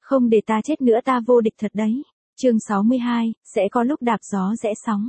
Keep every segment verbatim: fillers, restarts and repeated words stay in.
Không để ta chết nữa ta vô địch thật đấy. Chương sáu mươi hai, sẽ có lúc đạp gió rẽ sóng.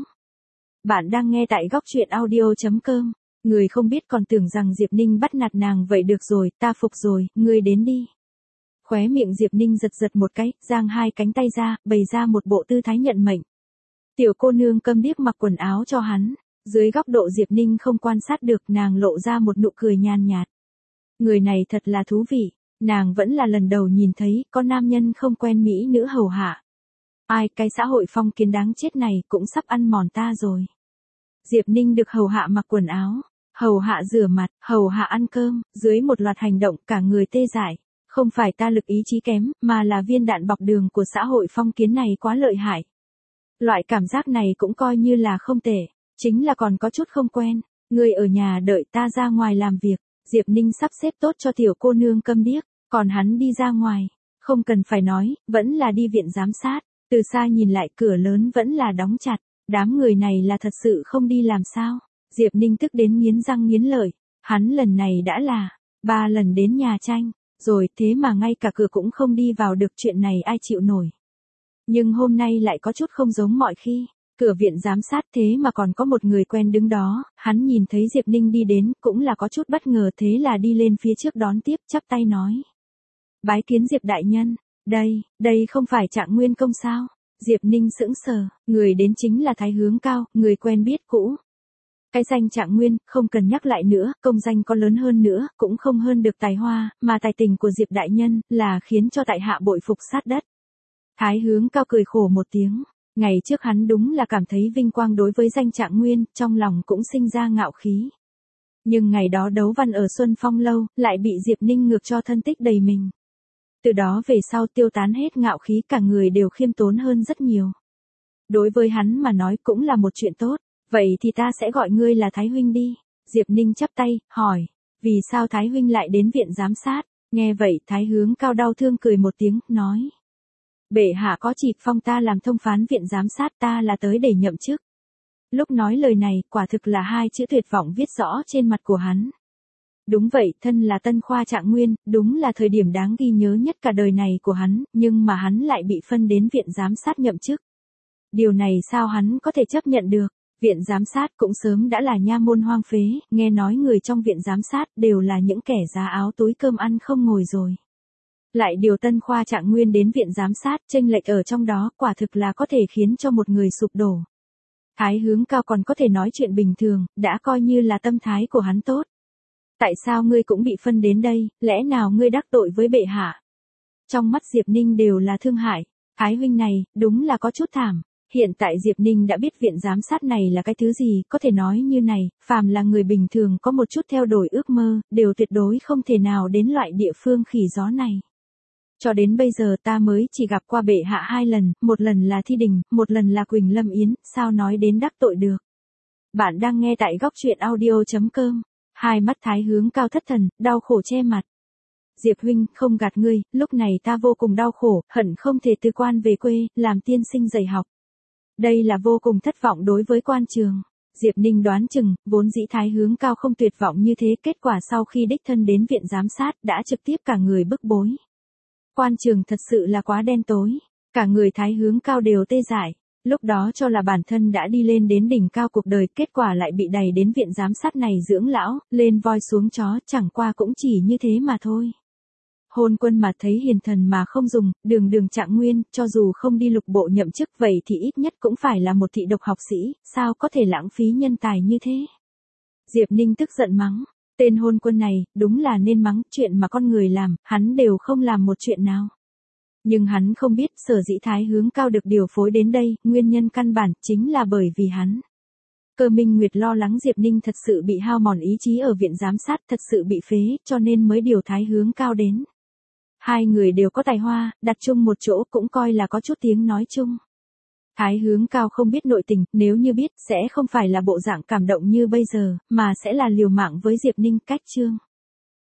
Bạn đang nghe tại góc truyện audio chấm com. Người không biết còn tưởng rằng Diệp Ninh bắt nạt nàng vậy được rồi, ta phục rồi, ngươi đến đi. Khóe miệng Diệp Ninh giật giật một cái, giang hai cánh tay ra, bày ra một bộ tư thái nhận mệnh. Tiểu cô nương câm điếc mặc quần áo cho hắn, dưới góc độ Diệp Ninh không quan sát được, nàng lộ ra một nụ cười nhàn nhạt. Người này thật là thú vị, nàng vẫn là lần đầu nhìn thấy có nam nhân không quen mỹ nữ hầu hạ. Ai, cái xã hội phong kiến đáng chết này cũng sắp ăn mòn ta rồi. Diệp Ninh được hầu hạ mặc quần áo, hầu hạ rửa mặt, hầu hạ ăn cơm, dưới một loạt hành động cả người tê dại. Không phải ta lực ý chí kém, mà là viên đạn bọc đường của xã hội phong kiến này quá lợi hại. Loại cảm giác này cũng coi như là không tệ, chính là còn có chút không quen. Người ở nhà đợi ta ra ngoài làm việc. Diệp Ninh sắp xếp tốt cho tiểu cô nương câm điếc, còn hắn đi ra ngoài. Không cần phải nói, vẫn là đi viện giám sát. Từ xa nhìn lại cửa lớn vẫn là đóng chặt. Đám người này là thật sự không đi làm sao. Diệp Ninh tức đến nghiến răng nghiến lợi. Hắn lần này đã là ba lần đến nhà tranh, rồi thế mà ngay cả cửa cũng không đi vào được, chuyện này ai chịu nổi. Nhưng hôm nay lại có chút không giống mọi khi. Cửa viện giám sát thế mà còn có một người quen đứng đó, hắn nhìn thấy Diệp Ninh đi đến cũng là có chút bất ngờ, thế là đi lên phía trước đón tiếp, chắp tay nói. Bái kiến Diệp đại nhân, đây, đây không phải Trạng Nguyên công sao? Diệp Ninh sững sờ, người đến chính là Thái Hướng Cao, người quen biết cũ. Cái danh Trạng Nguyên, không cần nhắc lại nữa, công danh có lớn hơn nữa, cũng không hơn được tài hoa, mà tài tình của Diệp đại nhân, là khiến cho tại hạ bội phục sát đất. Thái Hướng Cao cười khổ một tiếng. Ngày trước hắn đúng là cảm thấy vinh quang đối với danh Trạng Nguyên, trong lòng cũng sinh ra ngạo khí. Nhưng ngày đó đấu văn ở Xuân Phong Lâu, lại bị Diệp Ninh ngược cho thân tích đầy mình. Từ đó về sau tiêu tán hết ngạo khí, cả người đều khiêm tốn hơn rất nhiều. Đối với hắn mà nói cũng là một chuyện tốt, vậy thì ta sẽ gọi ngươi là Thái Huynh đi. Diệp Ninh chắp tay, hỏi, vì sao Thái Huynh lại đến viện giám sát? Nghe vậy Thái Hướng Cao đau thương cười một tiếng, nói. Bệ hạ có chỉ phong ta làm thông phán viện giám sát, ta là tới để nhậm chức. Lúc nói lời này, quả thực là hai chữ tuyệt vọng viết rõ trên mặt của hắn. Đúng vậy, thân là Tân Khoa Trạng Nguyên, đúng là thời điểm đáng ghi nhớ nhất cả đời này của hắn, nhưng mà hắn lại bị phân đến viện giám sát nhậm chức. Điều này sao hắn có thể chấp nhận được? Viện giám sát cũng sớm đã là nha môn hoang phế, nghe nói người trong viện giám sát đều là những kẻ giá áo túi cơm ăn không ngồi rồi. Lại điều Tân Khoa Trạng Nguyên đến viện giám sát, chênh lệch ở trong đó quả thực là có thể khiến cho một người sụp đổ. Thái Hướng Cao còn có thể nói chuyện bình thường, đã coi như là tâm thái của hắn tốt. Tại sao ngươi cũng bị phân đến đây, lẽ nào ngươi đắc tội với bệ hạ? Trong mắt Diệp Ninh đều là thương hại, Thái huynh này, đúng là có chút thảm. Hiện tại Diệp Ninh đã biết viện giám sát này là cái thứ gì, có thể nói như này, phàm là người bình thường có một chút theo đuổi ước mơ, đều tuyệt đối không thể nào đến loại địa phương khỉ gió này. Cho đến bây giờ ta mới chỉ gặp qua bệ hạ hai lần, một lần là Thi Đình, một lần là Quỳnh Lâm Yến, sao nói đến đắc tội được. Bạn đang nghe tại góc truyện audio chấm com. Hai mắt Thái Hướng Cao thất thần, đau khổ che mặt. Diệp huynh, không gạt ngươi, lúc này ta vô cùng đau khổ, hận không thể từ quan về quê, làm tiên sinh dạy học. Đây là vô cùng thất vọng đối với quan trường. Diệp Ninh đoán chừng, vốn dĩ Thái Hướng Cao không tuyệt vọng như thế, kết quả sau khi đích thân đến viện giám sát, đã trực tiếp cả người bức bối. Quan trường thật sự là quá đen tối, cả người Thái Hướng Cao đều tê dại, lúc đó cho là bản thân đã đi lên đến đỉnh cao cuộc đời, kết quả lại bị đày đến viện giám sát này dưỡng lão, lên voi xuống chó, chẳng qua cũng chỉ như thế mà thôi. Hôn quân mà thấy hiền thần mà không dùng, đường đường Trạng Nguyên, cho dù không đi lục bộ nhậm chức vậy thì ít nhất cũng phải là một thị độc học sĩ, sao có thể lãng phí nhân tài như thế. Diệp Ninh tức giận mắng. Tên hôn quân này, đúng là nên mắng, chuyện mà con người làm, hắn đều không làm một chuyện nào. Nhưng hắn không biết, sở dĩ Thái Hướng Cao được điều phối đến đây, nguyên nhân căn bản, chính là bởi vì hắn. Cơ Minh Nguyệt lo lắng Diệp Ninh thật sự bị hao mòn ý chí ở viện giám sát, thật sự bị phế, cho nên mới điều Thái Hướng Cao đến. Hai người đều có tài hoa, đặt chung một chỗ cũng coi là có chút tiếng nói chung. Thái Hướng Cao không biết nội tình, nếu như biết, sẽ không phải là bộ dạng cảm động như bây giờ, mà sẽ là liều mạng với Diệp Ninh, cách chương.